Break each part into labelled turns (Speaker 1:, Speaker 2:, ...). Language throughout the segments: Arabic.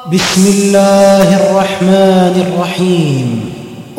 Speaker 1: بسم الله الرحمن الرحيم.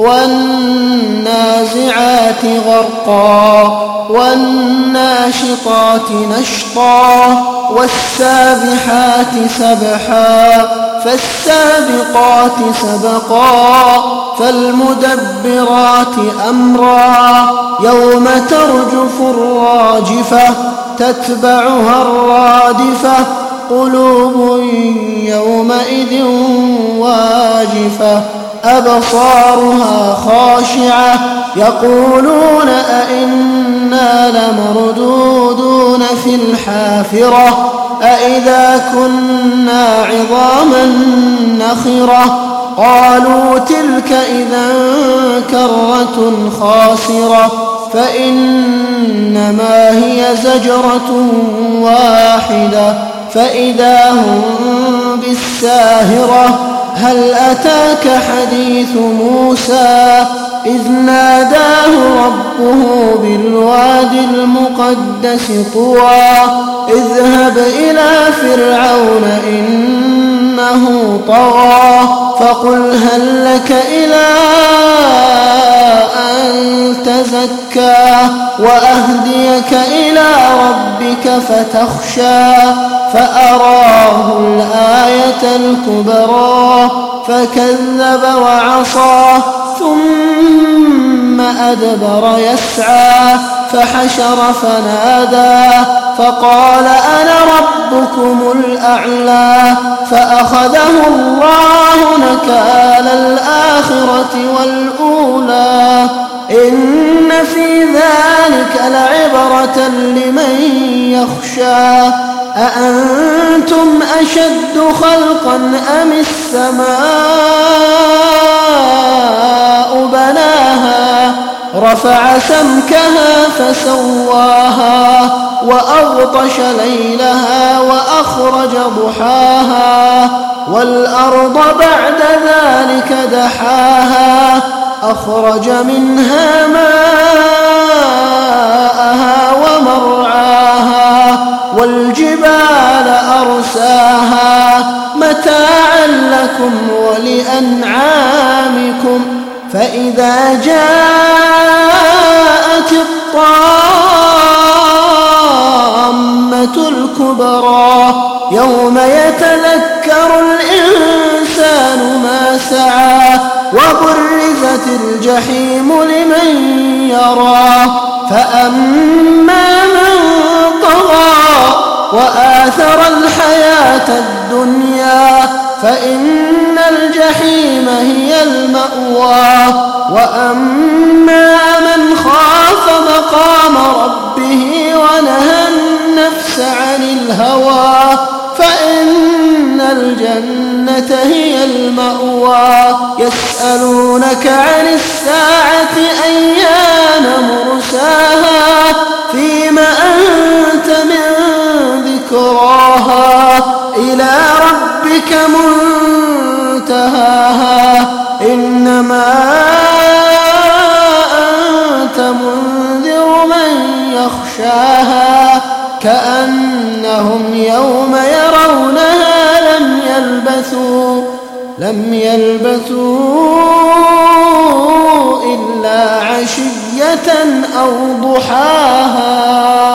Speaker 2: والنازعات غرقا والناشطات نشطا والسابحات سبحا فالسابقات سبقا فالمدبرات أمرا يوم ترجف الراجفة تتبعها الرادفة قلوب يومئذ واجفة أبصارها خاشعة يقولون أئنا لمردودون في الحافرة أئذا كنا عظاما نخرة قالوا تلك إذا كرة خاسرة فإنما هي زجرة واحدة فإذا هم بالساهرة هل أتاك حديث موسى إذ ناداه ربه بالوادي المقدس طوى اذهب إلى فرعون إنه طغى فقل هل لك إلى أن تزكى وأهديك إلى ربك فتخشى فأراه الآية الكبرى فكذب وعصى ثم أدبر يسعى فحشر فنادى فقال أنا ربكم الأعلى فأخذه الله نكال الآخرة والأولى إن في ذلك لعبرة لمن يخشى أأنتم أشد خلقا أم السماء بناها رفع سمكها فسواها وأغطش ليلها وأخرج ضحاها والأرض بعد ذلك دحاها أخرج منها ماءها ومرعاها والجبال أرساها متاعا لكم ولأنعامكم فإذا جاءت الطامة الكبرى يوم يتذكر الإنسان ما سعى وبرزت الجحيم لمن يرى فأما من طغى وآثر الحياة الدنيا فإن الجحيم هي المأوى وأما من خاف مقام ربه ونهى النفس عن الهوى فإن الجنة هي المأوى يسألونك عن الساعة أيان مرساها فيم أنت من ذكراها إلى ربك منتهاها إنما أنت منذر من يخشاها كأنهم يوم يرونها لم يلبثوا إلا عشية أو ضحاها.